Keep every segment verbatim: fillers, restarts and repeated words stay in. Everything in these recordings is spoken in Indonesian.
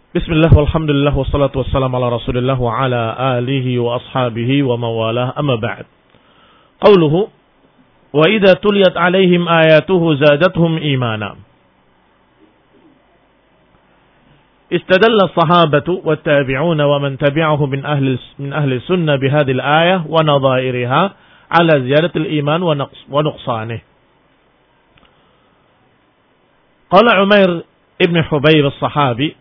Bismillah walhamdulillah wassalatu wassalamu ala Rasulillah wa ala alihi wa ashabihi wa mawalah amma ba'd. Qauluhu wa idza tuliyat alaihim ayatuhu zadatuhum imana. Istadalla as-sahabatu wat-tabi'una wa man tabi'ahum min ahli min ahli sunnah bihadhihi al-ayah wa nadha'iriha ala ziyadati al-iman wa naqs wa nuqsanih. Qala Umair ibn Hubayr as-sahabi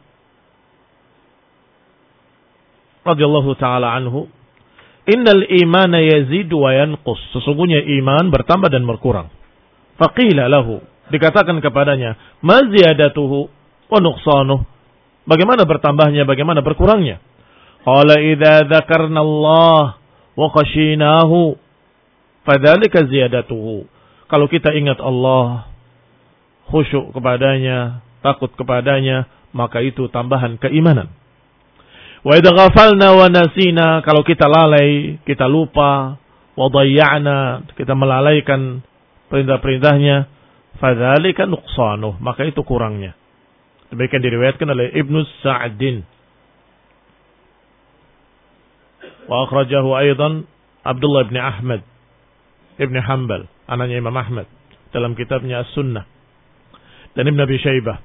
radhiyallahu ta'ala anhu, innal imana yazidu wa yanqus, sesungguhnya iman bertambah dan berkurang. Faqila lahu, dikatakan kepadanya, ma ziyadatuhu wa nuqsanuh, bagaimana bertambahnya, bagaimana berkurangnya? Qala idza dzakarna Allah wa khashinahu fadzalika ziyadatuhu, kalau kita ingat Allah, khusyuk kepadanya, takut kepadanya, maka itu tambahan keimanan. Wa idza ghafalna wa nasina, kalau kita lalai, kita lupa, wa dhayya'na, kita melalaikan perintah-perintahnya, fadzalika nuqsanuh, maka itu kurangnya. Demikian diriwayatkan oleh Ibnu Sa'din. Wa akhrajahu aidan Abdullah bin Ahmad Ibn Hanbal, anaknya Imam Ahmad, dalam kitabnya As-Sunnah, dan Ibn Abi Syaibah.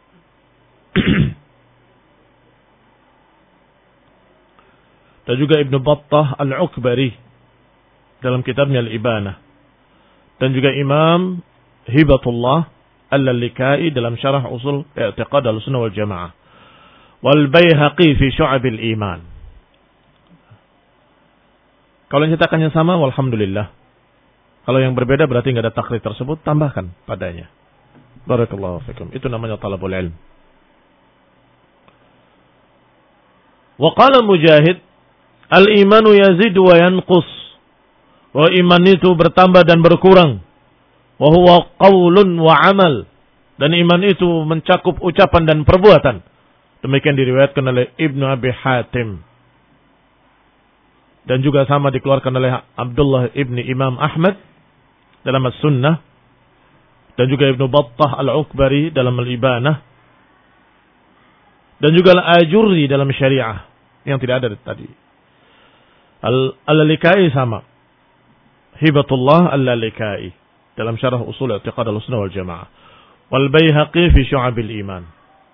Dan juga Ibn Battah Al-Ukbari dalam kitabnya Al-Ibanah. Dan juga Imam Hibatullah Al-Lalikai dalam syarah usul i'tiqad al-sunnah wal jamaah. Wal Baihaqi fi syu'abil iman. Kalau yang cetakannya sama, walhamdulillah. Kalau yang berbeda berarti nggak ada takrif tersebut, tambahkan padanya. Barakallahu fikum. Itu namanya talabul ilm. Wa qala Mujahid, al-imanu yazidu wa yanqus. Wa iman itu bertambah dan berkurang. Wa huwa qaulun wa amal. Dan iman itu mencakup ucapan dan perbuatan. Demikian diriwayatkan oleh Ibnu Abi Hatim. Dan juga sama dikeluarkan oleh Abdullah ibni Imam Ahmad dalam As-Sunnah. Dan juga Ibnu Battah Al-Ukbari dalam Al-Ibanah. Dan juga Al-Ajurri dalam Syariah, yang tidak ada tadi. Al-Lalikai sama. Hibatullah Al-Lalikai dalam syarah usul i'tiqad al-sunnah wal jamaah. Wal Baihaqi fi syu'abil iman.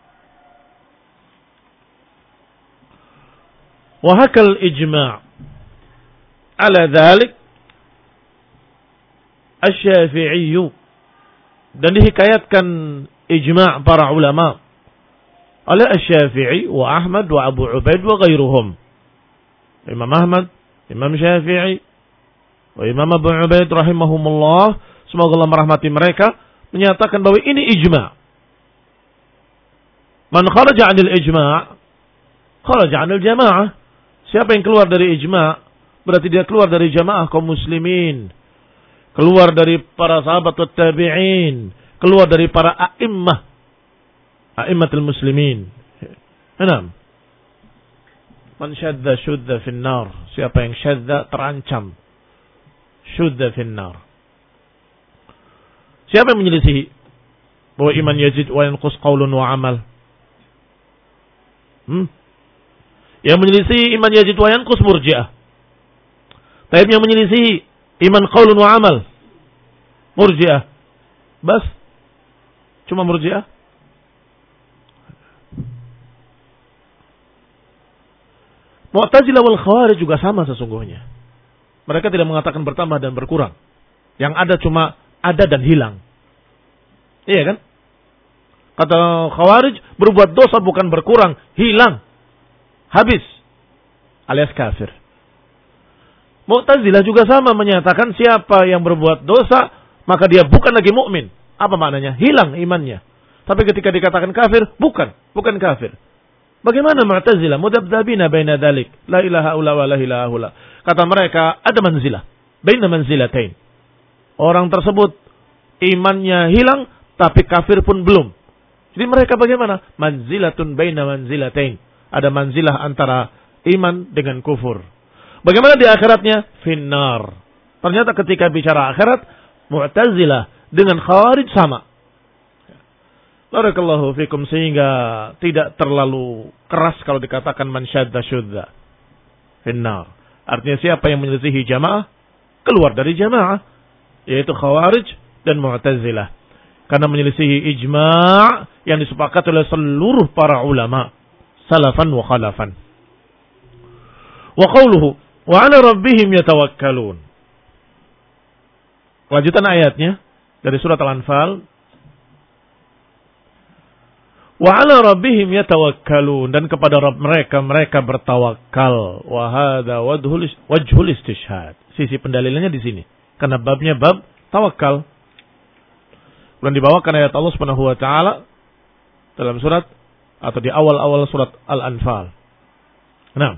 Wa hakal ijma' ala dhalik Asy-Syafi'i, dan dihikayatkan ijma' para ulama oleh Asy-Syafi'i wa Ahmad wa Abu Ubaid wa ghairuhum. Imam Ahmad, Imam Syafi'i, wa Imam Abu Ubaid rahimahumullah, semoga Allah merahmati mereka, menyatakan bahwa ini ijma'. Man kharaja 'anil ijma', kharaja 'anil jamaah. Siapa yang keluar dari ijma', berarti dia keluar dari jamaah kaum muslimin, keluar dari para sahabat wat tabi'in, keluar dari para a'immah, a'immatul muslimin. Enam. Man syadda syudda finnar. Siapa yang syadda terancam syudda finnar. Siapa yang menyelisihi bahwa iman yazid wa yanqus qaulun wa amal? Hmm? Yang menyelisihi iman yazid wa yanqus murji'ah. Tapi yang menyelisihi iman qaulun wa amal murji'ah. Bas? Cuma murji'ah? Mu'tazilah wal Khawarij juga sama sesungguhnya. Mereka tidak mengatakan bertambah dan berkurang. Yang ada cuma ada dan hilang. Iya kan? Kata Khawarij, berbuat dosa bukan berkurang, hilang. Habis. Alias kafir. Mu'tazilah juga sama, menyatakan siapa yang berbuat dosa, maka dia bukan lagi mukmin. Apa maknanya? Hilang imannya. Tapi ketika dikatakan kafir, bukan. Bukan kafir. Bagaimana Mu'tazilah? Mudabdabina baina dzalik. La ilaha illa wa la ilaha illa. Kata mereka, ada manzilah. Baina manzilatain. Orang tersebut imannya hilang, tapi kafir pun belum. Jadi mereka bagaimana? Manzilatun baina manzilatain. Ada manzilah antara iman dengan kufur. Bagaimana di akhiratnya? Finnar. Ternyata ketika bicara akhirat, Mu'tazilah dengan Khawarij sama. Barakallahu fikum, sehingga tidak terlalu keras kalau dikatakan man syadda syudda finnar. Artinya siapa yang menyelisihi jamaah keluar dari jamaah, yaitu Khawarij dan Mu'tazilah. Karena menyelisihi ijma' yang disepakati oleh seluruh para ulama salafan wa khalafan. Wa qawluhu wa 'ala rabbihim yatawakkalun. Lanjutan ayatnya dari surat Al-Anfal. Wa 'ala rabbihim yatawakkalun, dan kepada Rabb mereka mereka bertawakal. Wa hadza wajhul istishhad. Sisi pendalilannya di sini. Karena babnya bab tawakal. Dan dibawakan ayat Allah Subhanahu wa taala dalam surat atau di awal-awal surat Al-Anfal. Nah.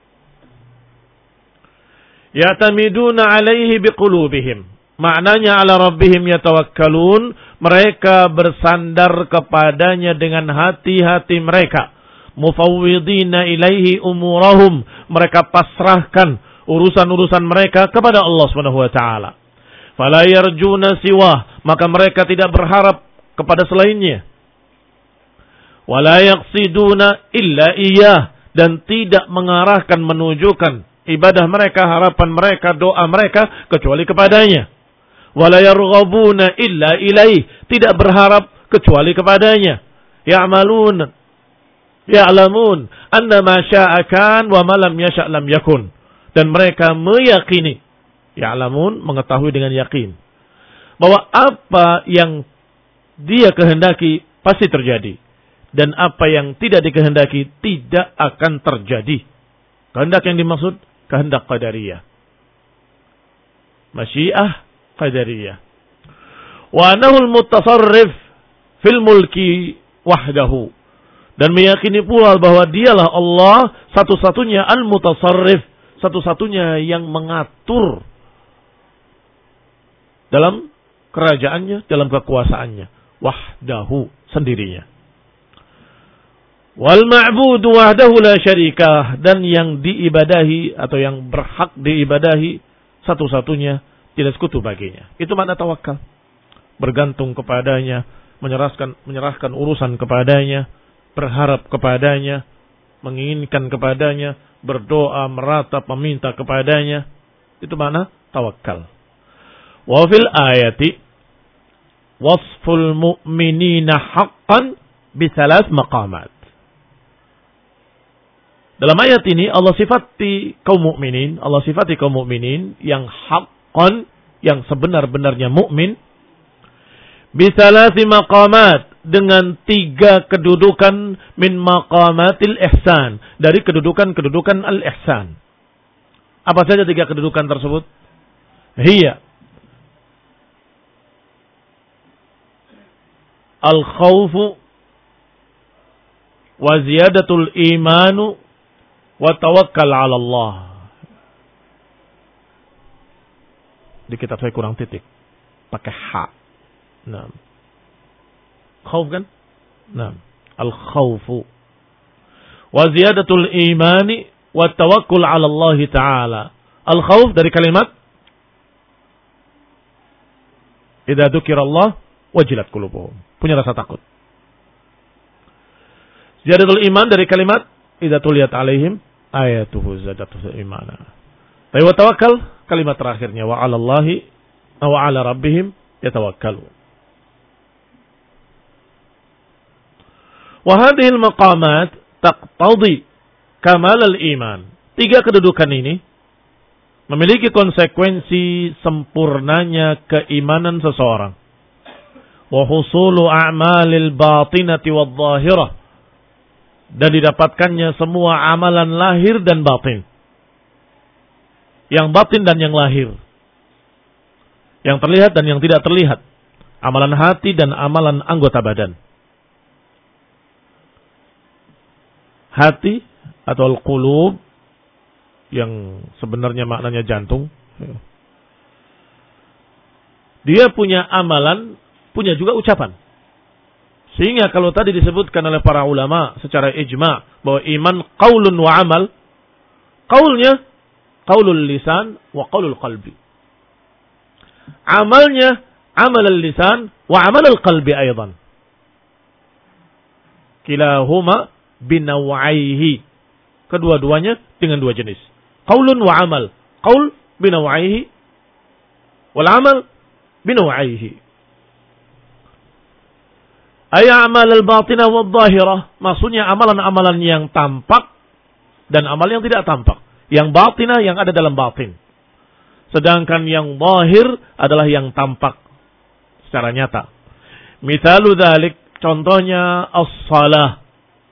Ya'tamiduna 'alaihi biqulubihim. Maknanya 'ala rabbihim yatawakkalun, mereka bersandar kepadanya dengan hati-hati mereka. Mufawwidina ilaihi umurahum, mereka pasrahkan urusan-urusan mereka kepada Allah Subhanahu wa taala. Fala yarjuna siwah, maka mereka tidak berharap kepada selainnya. Wala yaqsiduna illa iyyah, dan tidak mengarahkan menunjukkan ibadah mereka, harapan mereka, doa mereka kecuali kepadanya. Wala yarghabuna illa ilaih, tidak berharap kecuali kepadanya. Ya'malun ya'lamun anna ma syaa kan wa ma lam yasha' lam yakun, dan mereka meyakini, ya'lamun mengetahui dengan yakin, bahwa apa yang dia kehendaki pasti terjadi, dan apa yang tidak dikehendaki tidak akan terjadi. Kehendak yang dimaksud kehendak qadariyah, masyiah qadariyah. Wa anahul mutasarrif fil mulki wahdahu, dan meyakini pula bahwa dialah Allah satu-satunya al-mutasarrif, satu-satunya yang mengatur dalam kerajaannya, dalam kekuasaannya, wahdahu, sendirinya. Wal ma'budu wahdahu la syarikah, dan yang diibadahi atau yang berhak diibadahi satu-satunya, tidak sekutu baginya. Itu makna tawakal. Bergantung kepadanya, menyerahkan menyerahkan urusan kepadanya, berharap kepadanya, menginginkan kepadanya, berdoa, meratap, meminta kepadanya. Itu makna tawakal. Wa fil ayati wasful mu'minina haqqan bi thalath maqamat. Dalam ayat ini Allah sifati kaum mukminin, Allah sifati kaum mukminin yang haqqan, yang sebenar-benarnya mukmin, bi thalathi maqamat, dengan tiga kedudukan, min maqamatil ihsan, dari kedudukan-kedudukan al-ihsan. Apa saja tiga kedudukan tersebut? Hiya al-khawfu wa ziyadatul imanu wa tawakkal 'ala Allah. Di kitab saya kurang titik, pakai ha. Nah, khauf kan? Nah, al-khawfu wa ziyadatul imani wa tawakkul 'ala Allah taala. Al-khawf dari kalimat idza dzukirallah wajilat qulubuhum, punya rasa takut. Ziyadatul iman dari kalimat idza tuliyat alaihim ayatuhu zadatuhum imana. Tapi wa tawakkal kalimat terakhirnya wa 'ala Allahi wa 'ala rabbihim yatawakkalun. Wa hadhihi al-maqamat taqtadi kamal al-iman. Tiga kedudukan ini memiliki konsekuensi sempurnanya keimanan seseorang. Wa husulu a'malil batinati wadh-dhahirah, dan didapatkannya semua amalan lahir dan batin. Yang batin dan yang lahir. Yang terlihat dan yang tidak terlihat. Amalan hati dan amalan anggota badan. Hati atau al-qulub, yang sebenarnya maknanya jantung, dia punya amalan, punya juga ucapan. Sehingga kalau tadi disebutkan oleh para ulama secara ijma' bahwa iman qaulun wa amal, qaulnya qaulul lisan wa qaulul qalbi. Amalnya amal lisan wa amal qalbi aidan. Kilahuma binawaihi. Kedua-duanya dengan dua jenis. Qaulun wa amal. Qaul binawaihi wal amal binawaihi. Ay amal al-batinah wal zahirah. Maksudnya amalan-amalan yang tampak dan amal yang tidak tampak. Yang batinah yang ada dalam batin. Sedangkan yang zahir adalah yang tampak secara nyata. Mithalu dzalik, contohnya as-salah.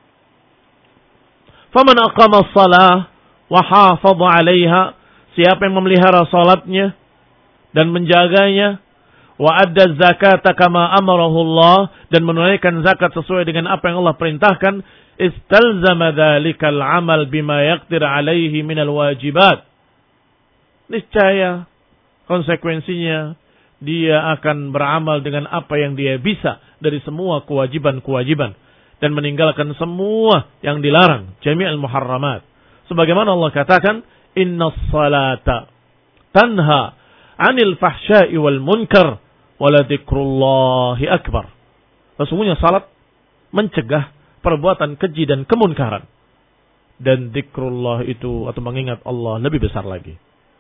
Faman aqama as-salah wa hafadha 'alaiha, siapa yang memelihara salatnya dan menjaganya, wa adda zakata kama amarahu Allah, dan menunaikan zakat sesuai dengan apa yang Allah perintahkan, istalzama dzalikal 'amal bima yaqdir 'alaihi minal wajibat. Niscaya konsekuensinya dia akan beramal dengan apa yang dia bisa dari semua kewajiban-kewajiban dan meninggalkan semua yang dilarang, jami'al muharramat. Sebagaimana Allah katakan, innas salata tanha 'anil fahsya'i wal munkar wa la dzikrullahi akbar. Sesungguhnya salat mencegah perbuatan keji dan kemunkaran, dan zikrullah itu atau mengingat Allah lebih besar lagi.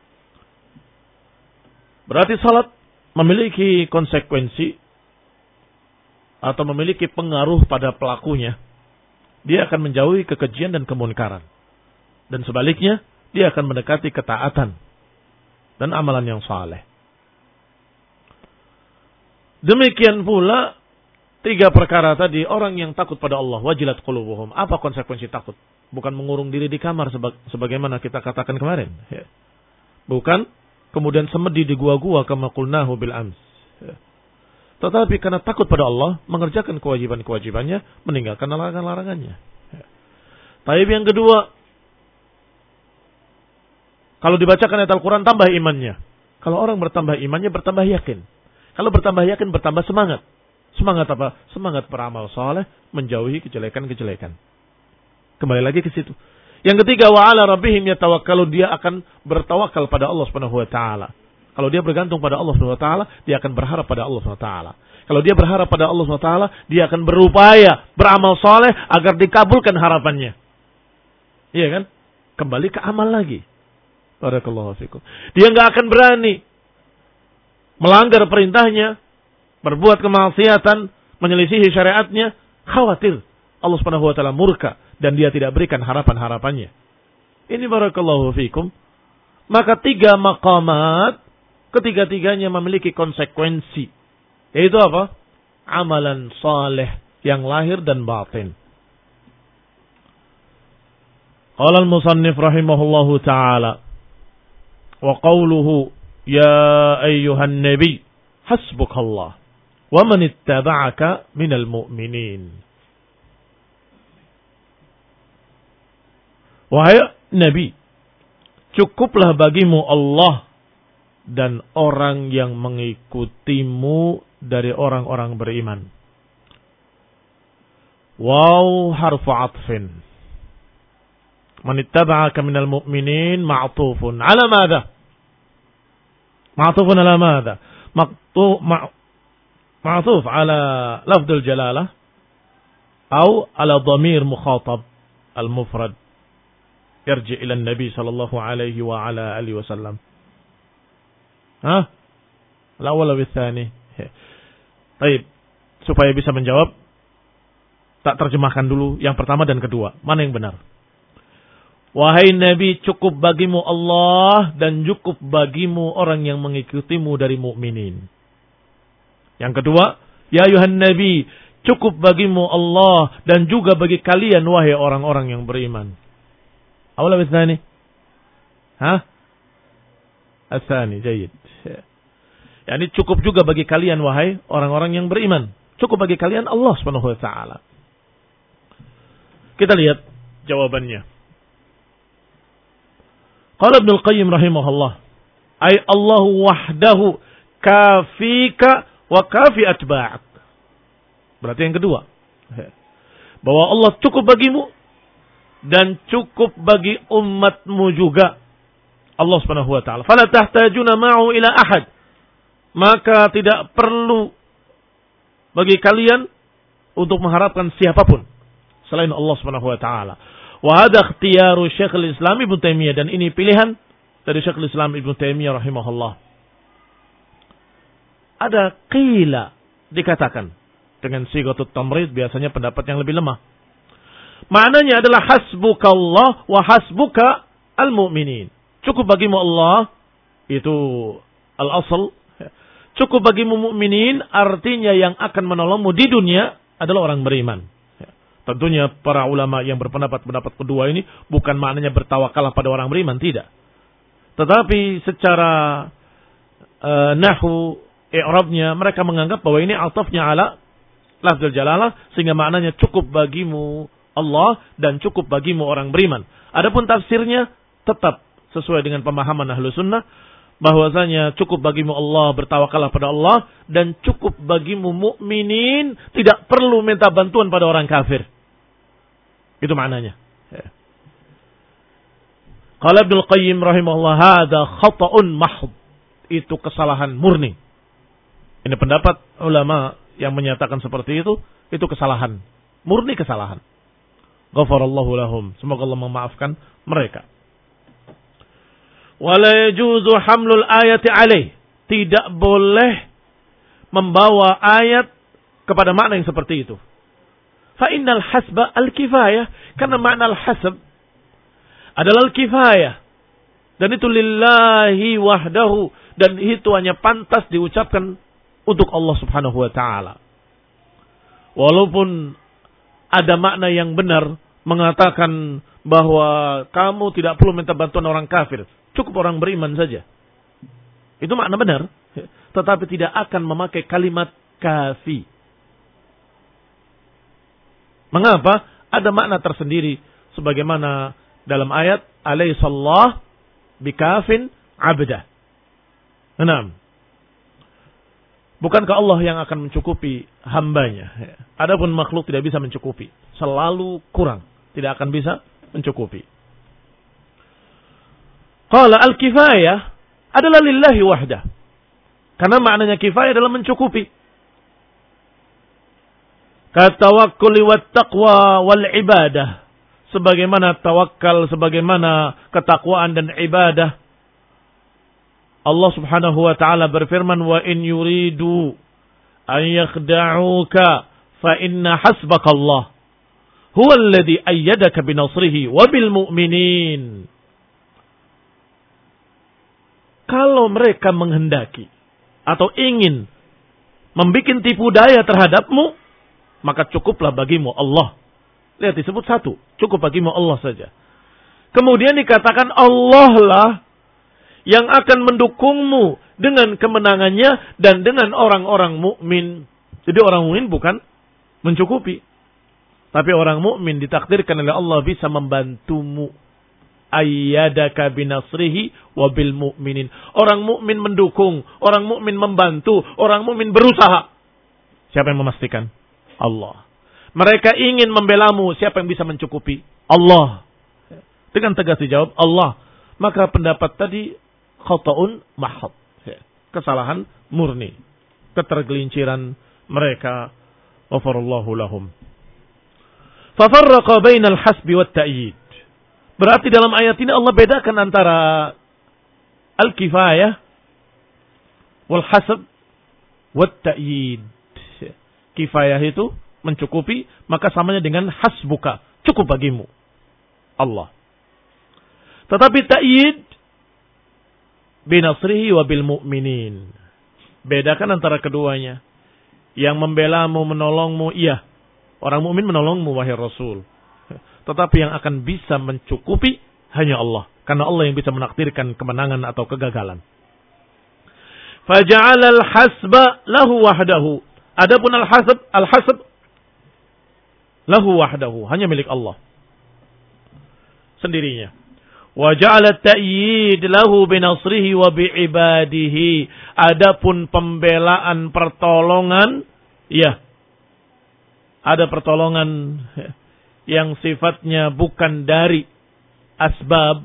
Berarti salat memiliki konsekuensi atau memiliki pengaruh pada pelakunya. Dia akan menjauhi kekejian dan kemunkaran. Dan sebaliknya, dia akan mendekati ketaatan dan amalan yang saleh. Demikian pula tiga perkara tadi, orang yang takut pada Allah, wajilat qulubuhum. Apa konsekuensi takut? Bukan mengurung diri di kamar sebagaimana kita katakan kemarin. Bukan kemudian semedi di gua-gua kama qulnahu bil ams. Tetapi karena takut pada Allah, mengerjakan kewajiban-kewajibannya, meninggalkan larangan-larangannya. Tapi yang kedua, kalau dibacakan ayat Al-Quran, tambah imannya. Kalau orang bertambah imannya, bertambah yakin. Kalau bertambah yakin, bertambah semangat. Semangat apa? Semangat beramal saleh, menjauhi kejelekan-kejelekan. Kembali lagi ke situ. Yang ketiga, wa ala rabbihim yatawakkalun, dia akan bertawakal pada Allah Subhanahu wa taala. Kalau dia bergantung pada Allah Subhanahu wa taala, dia akan berharap pada Allah Subhanahu wa taala. Kalau dia berharap pada Allah Subhanahu wa taala, dia akan berupaya beramal saleh agar dikabulkan harapannya. Iya kan? Kembali ke amal lagi. Barakallahu fikum. Dia enggak akan berani melanggar perintahnya, berbuat kemaksiatan, menyelisihi syariatnya, khawatir Allah Subhanahu wa taala murka dan dia tidak berikan harapan-harapannya. Ini barakallahu fikum. Maka tiga maqamat, ketiga-tiganya memiliki konsekuensi. Yaitu apa? Amalan saleh yang lahir dan batin. Qala al-musannif rahimahullahu ta'ala, wa qawluhu ya ayyuhan nabi hasbukallah wa man ittaba'aka minal mu'minin. Wahai Nabi, cukuplah bagimu Allah dan orang yang mengikutimu dari orang-orang beriman. Waw harfu atfin. Man ittaba'aka minal mu'minin ma'tufun ala madha? Ma'tufun ala madha? Ma'tuf ala lafdul jalalah atau ala dhamir mukhatab al-mufrad yarji ila Nabi sallallahu alaihi wa ala alihi wasallam. Hah? Al-awwal wa tsani. Baik, supaya bisa menjawab, tak terjemahkan dulu yang pertama dan kedua. Mana yang benar? Wahai Nabi, cukup bagimu Allah dan cukup bagimu orang yang mengikutimu dari mukminin. Yang kedua, ya ayuhan Nabi, cukup bagimu Allah dan juga bagi kalian wahai orang-orang yang beriman. Awal atau tsani? Hah? As-tsani, jayyid. Yani cukup juga bagi kalian wahai orang-orang yang beriman. Cukup bagi kalian Allah Subhanahu wa taala. Kita lihat jawabannya. Qala Ibnu Al-Qayyim rahimahullah, ay Allah wahdahu kafika wa kafi atba'ak. Berarti yang kedua, bahwa Allah cukup bagimu dan cukup bagi umatmu juga. Allah Subhanahu wa taala. Fala tahtajuna ma'u ila ahad. Maka tidak perlu bagi kalian untuk mengharapkan siapapun selain Allah Subhanahu wa taala. Wa hadha ikhtiyaru Syekhul Islam Ibnu Taimiyah, dan ini pilihan dari Syekhul Islam Ibnu Taimiyah rahimahullah. Ada qila, dikatakan dengan sighatut tamrid, biasanya pendapat yang lebih lemah. Maknanya adalah hasbukallah wa hasbuka al-mu'minin. Cukup bagimu Allah, itu al-asl. Cukup bagimu mukminin, artinya yang akan menolongmu di dunia adalah orang beriman. Tentunya para ulama yang berpendapat pendapat kedua ini bukan maknanya bertawakallah pada orang beriman, tidak. Tetapi secara uh, nahwu i'rabnya mereka menganggap bahwa ini atafnya ala lafzul jalalah, sehingga maknanya cukup bagimu Allah dan cukup bagimu orang beriman. Adapun tafsirnya tetap sesuai dengan pemahaman ahlu sunnah, bahwasanya cukup bagimu Allah, bertawakallah pada Allah, dan cukup bagimu mukminin, tidak perlu minta bantuan pada orang kafir. Itu maknanya. Qala Ibnul Qayyim rahimahullah, hadza khata'un mahd. Itu kesalahan murni. Ini pendapat ulama yang menyatakan seperti itu, itu kesalahan. Murni kesalahan. Ghafarallahu lahum. Semoga Allah memaafkan mereka. Wala yajuzu hamlul ayati alaih. Tidak boleh membawa ayat kepada makna yang seperti itu. Fa innal hasba al-kifayah. Karena makna al-hasb adalah al-kifayah. Dan itu lillahi wahdahu. Dan itu hanya pantas diucapkan untuk Allah Subhanahu wa ta'ala. Walaupun ada makna yang benar mengatakan bahwa kamu tidak perlu minta bantuan orang kafir, cukup orang beriman saja. Itu makna benar, tetapi tidak akan memakai kalimat kafi. Mengapa? Ada makna tersendiri, sebagaimana dalam ayat alaihissallah bikafin abdah. Enam. Bukankah Allah yang akan mencukupi hambanya? Adapun makhluk tidak bisa mencukupi. Selalu kurang. Tidak akan bisa mencukupi. Qala al-kifayah adalah lillahi wahdah. Karena maknanya kifayah adalah mencukupi. Katawakkuli wat taqwa wal ibadah. Sebagaimana tawakal, sebagaimana ketakwaan dan ibadah. Allah Subhanahu wa ta'ala berfirman, wa in yuridu an yakhda'uka fa inna hasbakallah huwa alladhi ayyadaka binasrihi wa bil mu'minin. Kalau mereka menghendaki atau ingin membikin tipu daya terhadapmu, maka cukuplah bagimu Allah. Lihat, disebut satu, cukup bagimu Allah saja. Kemudian dikatakan Allah lah yang akan mendukungmu dengan kemenangannya dan dengan orang-orang mukmin. Jadi orang mukmin bukan mencukupi, tapi orang mukmin ditakdirkan oleh Allah bisa membantumu. Ayyadaka binasrihi wa bil mu'minin. Orang mukmin mendukung, orang mukmin membantu, orang mukmin berusaha. Siapa yang memastikan? Allah. Mereka ingin membelamu, siapa yang bisa mencukupi? Allah. Dengan tegas dijawab Allah. Maka pendapat tadi khata'un mahad. Kesalahan murni. Ketergelinciran mereka. Ghafarallahu lahum. Fafarraqa bainal hasbi wat ta'yid. Berarti dalam ayat ini Allah bedakan antara al-kifayah wal hasb wat ta'yid. Kifayah itu mencukupi, maka samanya dengan hasbuka, cukup bagimu Allah. Tetapi ta'yid binasrihi wa bil mu'minin. Bedakan antara keduanya. Yang membelamu, menolongmu, iya, orang mukmin menolongmu wahai Rasul. Tetapi yang akan bisa mencukupi hanya Allah, karena Allah yang bisa menakdirkan kemenangan atau kegagalan. Faja'ala al-hasba lahu wahdahu. Adapun al-hasb, al-hasb lahu wahdahu, hanya milik Allah sendirinya. Wa ja'ala at-ta'yid lahu binasrihi wa bi'ibadihi. Adapun pembelaan, pertolongan, ya, ada pertolongan yang sifatnya bukan dari asbab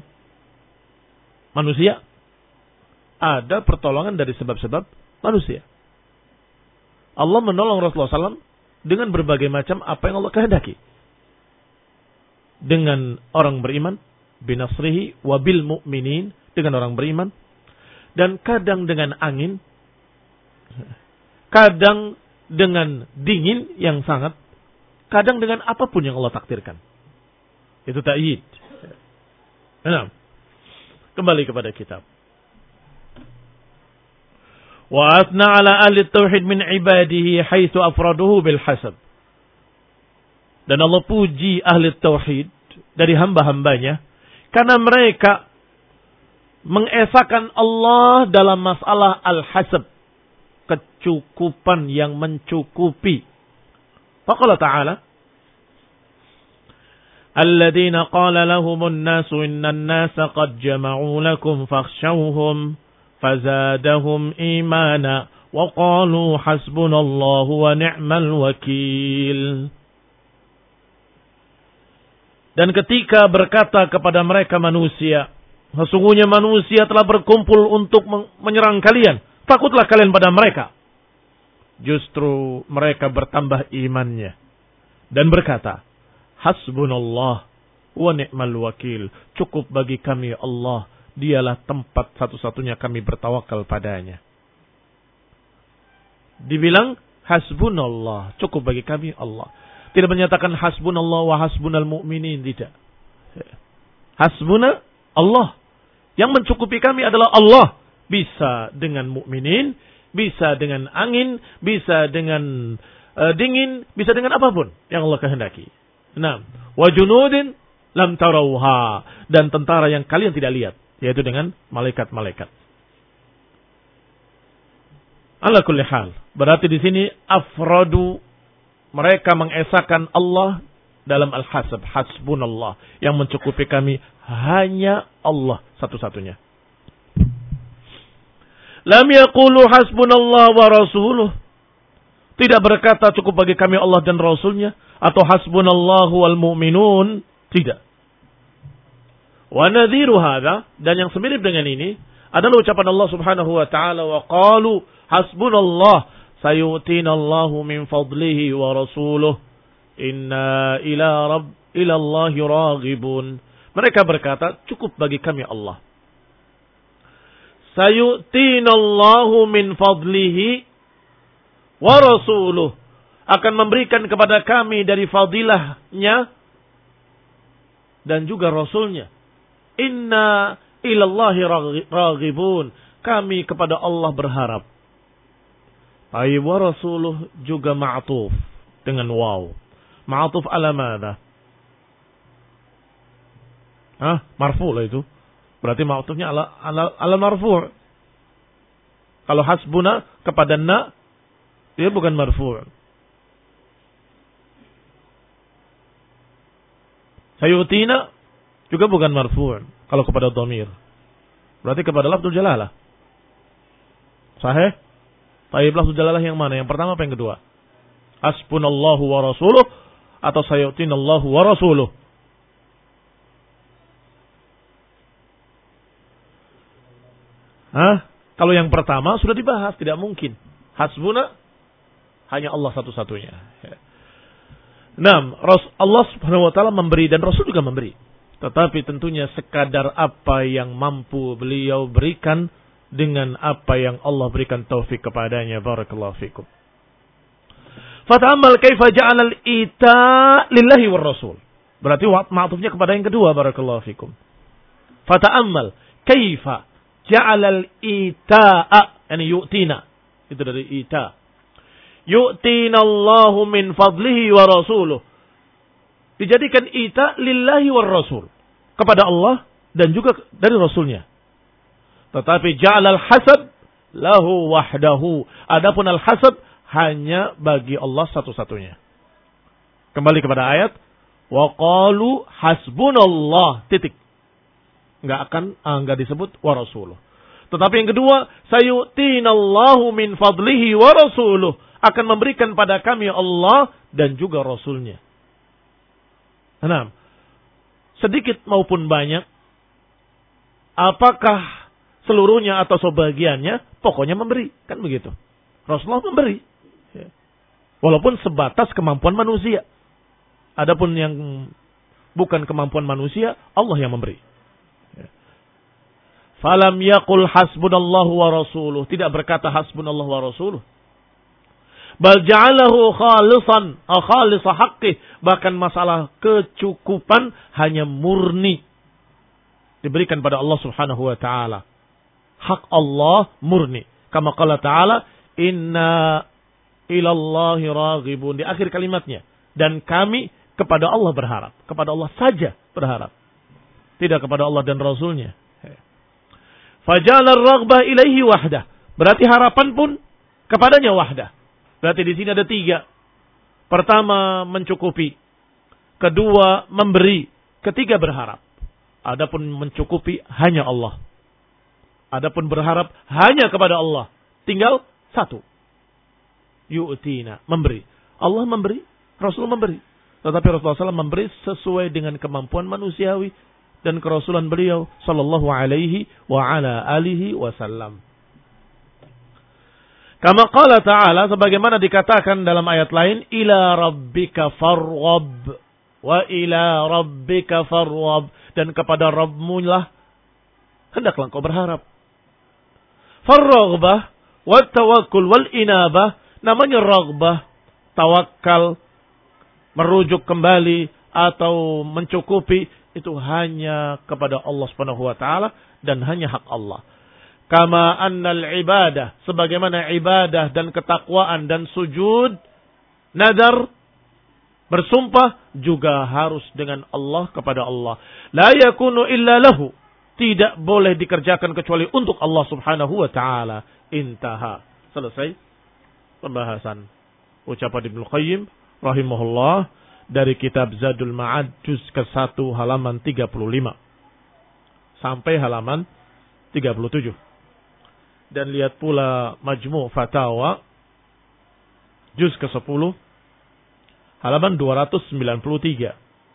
manusia, ada pertolongan dari sebab-sebab manusia. Allah menolong Rasulullah shallallahu alaihi wasallam dengan berbagai macam apa yang Allah kehendaki. dengan orang beriman, binasrihi wa bil mu'minin, dengan orang beriman, dan kadang dengan angin, kadang dengan dingin yang sangat, kadang dengan apapun yang Allah takdirkan. Itu ta'yid. Nah, kembali kepada kitab. Wa asna ala ahli tauhid min ibadihi haitsu afraduhu bil hasab. Dan Allah puji ahli tauhid dari hamba-hambanya karena mereka mengesahkan Allah dalam masalah al-hasab, kecukupan yang mencukupi. Faqala ta'ala, alladzina qala lahumun nasu innan nasa qad jama'u lakum fakhshawhum fazadahum imana wa qalu hasbunallahu wa ni'mal wakil. Dan ketika berkata kepada mereka manusia, sesungguhnya manusia telah berkumpul untuk menyerang kalian, takutlah kalian pada mereka. Justru mereka bertambah imannya dan berkata, hasbunallah wa ni'mal wakil. Cukup bagi kami Allah, dialah tempat satu-satunya kami bertawakal padanya. Dibilang hasbunallah, cukup bagi kami Allah. Tidak menyatakan hasbunallah wa hasbunal mu'minin, tidak. Hasbuna Allah. Yang mencukupi kami adalah Allah. Bisa dengan mukminin, bisa dengan angin, bisa dengan uh, dingin, bisa dengan apapun yang Allah kehendaki. Nah, wa junudin lam tarauha, dan tentara yang kalian tidak lihat, yaitu dengan malaikat-malaikat. Ala kulli hal, berarti di sini afradu, mereka mengesahkan Allah dalam al-hasab, hasbunallah, yang mencukupi kami hanya Allah satu-satunya. Lam yaqulu hasbunallah wa rasuluh, tidak berkata cukup bagi kami Allah dan Rasulnya, atau hasbunallahu wal mu'minun, tidak. Wa nadhiru hadha, dan yang semirip dengan ini adalah ucapan Allah Subhanahu wa taala, wa qalu hasbunallah sayu'tina Allahu min fadlihi wa rasuluh inna ila rabb ila Allahi raghibun. Mereka berkata, cukup bagi kami Allah. Sayu'tina Allahu min fadlihi wa rasuluh, akan memberikan kepada kami dari fadilahnya dan juga rasulnya. Inna ila Allahi raghibun, kami kepada Allah berharap. Ay wa rasuluh juga ma'tuf dengan waw. Ma'tuf ala madha? Hah? Marfu' lah itu. Berarti ma'tufnya ala, ala, ala marfu'. Kalau hasbuna kepada na, dia bukan marfu'. Sayutina juga bukan marfu'. Kalau kepada dhamir. Berarti kepada lafzul jalalah. Sahih? Taib lafzul jalalah yang mana? Yang pertama apa yang kedua? Hasbunallahu wa rasuluh atau sayu'tinallahu wa rasuluh? Hah? Kalau yang pertama sudah dibahas, tidak mungkin. Hasbuna hanya Allah satu-satunya. Nah, Allah Subhanahu wa taala memberi dan Rasul juga memberi. Tetapi tentunya sekadar apa yang mampu beliau berikan dengan apa yang Allah berikan taufik kepadanya. Barakallahu fikum. Fata'ammal kaifa ja'ala al-ita lillahi war rasul. Berarti ma'tufnya kepada yang kedua. Barakallahu fikum. Fata'ammal kaifa ja'ala al-ita'a, yani yu'tina. Itu dari ita. Yu'tina Allahu min fadlihi wa rasuluh. Dijadikan ita lillahi war rasul, kepada Allah dan juga dari Rasulnya. Tetapi ja'alal hasad lahu wahdahu. Adapun al-hasad hanya bagi Allah satu-satunya. Kembali kepada ayat, wa qalu hasbunallah, titik. Enggak akan enggak disebut wa rasuluh. Tetapi yang kedua, sayu'tinallahu min fadlihi wa rasuluh, akan memberikan pada kami Allah dan juga Rasulnya. Nah, sedikit maupun banyak, apakah seluruhnya atau sebagiannya, pokoknya memberi. Kan begitu. Rasulullah memberi. Walaupun sebatas kemampuan manusia. Adapun yang bukan kemampuan manusia, Allah yang memberi. Falam yaqul hasbunallahu wa rasuluh, tidak berkata hasbunallahu wa rasuluh. Bal ja'alahu khalisan, khalisa haqqih, bahkan masalah kecukupan hanya murni diberikan pada Allah Subhanahu wa taala. Hak Allah murni. Kama qala ta'ala, inna ilallahi raghibun, di akhir kalimatnya. Dan kami kepada Allah berharap, kepada Allah saja berharap, tidak kepada Allah dan Rasulnya. Faja'ala ar-raghbah ilaihi wahdah, berarti harapan pun kepadanya wahdah. Berarti di sini ada tiga. Pertama, mencukupi. Kedua, memberi. Ketiga, berharap. Adapun mencukupi hanya Allah. Adapun berharap hanya kepada Allah. Tinggal satu. Yu'tina, memberi. Allah memberi, Rasul memberi. Tetapi Rasulullah shallallahu alaihi wasallam memberi sesuai dengan kemampuan manusiawi dan kerasulan beliau sallallahu alaihi wa ala alihi wasallam. Kama qala ta'ala, sebagaimana dikatakan dalam ayat lain, ila rabbika farghab wa ila rabbika farghab, dan kepada Rabbmu lah hendaklah engkau berharap. Farghbah wa tawakkul wal inabah, namanya raghbah, tawakal, merujuk kembali atau mencukupi, itu hanya kepada Allah Subhanahu wa taala dan hanya hak Allah. Kama annal ibadah, sebagaimana ibadah dan ketakwaan dan sujud, nadar, bersumpah, juga harus dengan Allah, kepada Allah. La yakunu illa lahu, tidak boleh dikerjakan kecuali untuk Allah Subhanahu wa taala. Intaha. Selesai pembahasan ucapan Ibnu Qayyim rahimahullah dari kitab Zadul Ma'ad juz ke satu halaman tiga puluh lima sampai halaman tiga puluh tujuh. Dan lihat pula Majmu' Fatawa juz ke sepuluh halaman dua ratus sembilan puluh tiga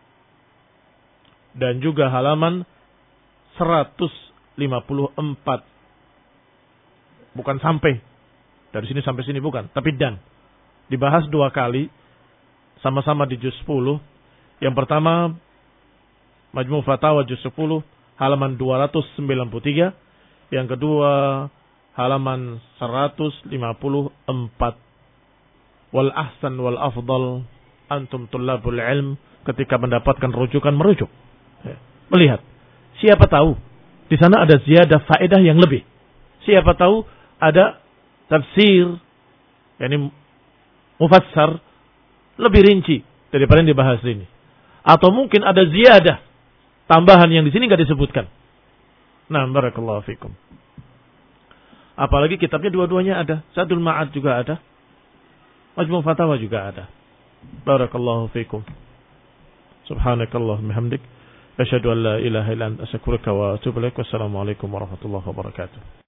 dan juga halaman seratus lima puluh empat. Bukan sampai dari sini sampai sini, bukan, tapi dan dibahas dua kali sama-sama di juz sepuluh. Yang pertama Majmu' Fatawa juz sepuluh halaman dua ratus sembilan puluh tiga, yang kedua halaman seratus lima puluh empat. Wal ahsan wal afdal antum tullabul ilm, ketika mendapatkan rujukan merujuk, melihat siapa tahu di sana ada ziyadah faedah yang lebih, siapa tahu ada tafsir yakni mufassar lebih rinci daripada yang dibahas ini, atau mungkin ada ziyadah tambahan yang di sini enggak disebutkan. Nah, barakallahu fikum. Apalagi kitabnya dua-duanya ada. Zadul Ma'ad juga ada. Majmu' Fatawa juga ada. Barakallahu fikum. Subhanakallahumma hamdik. Asyhadu an la ilaha illa anta astaghfiruka wa atubu ilaik. Wassalamualaikum warahmatullahi wabarakatuh.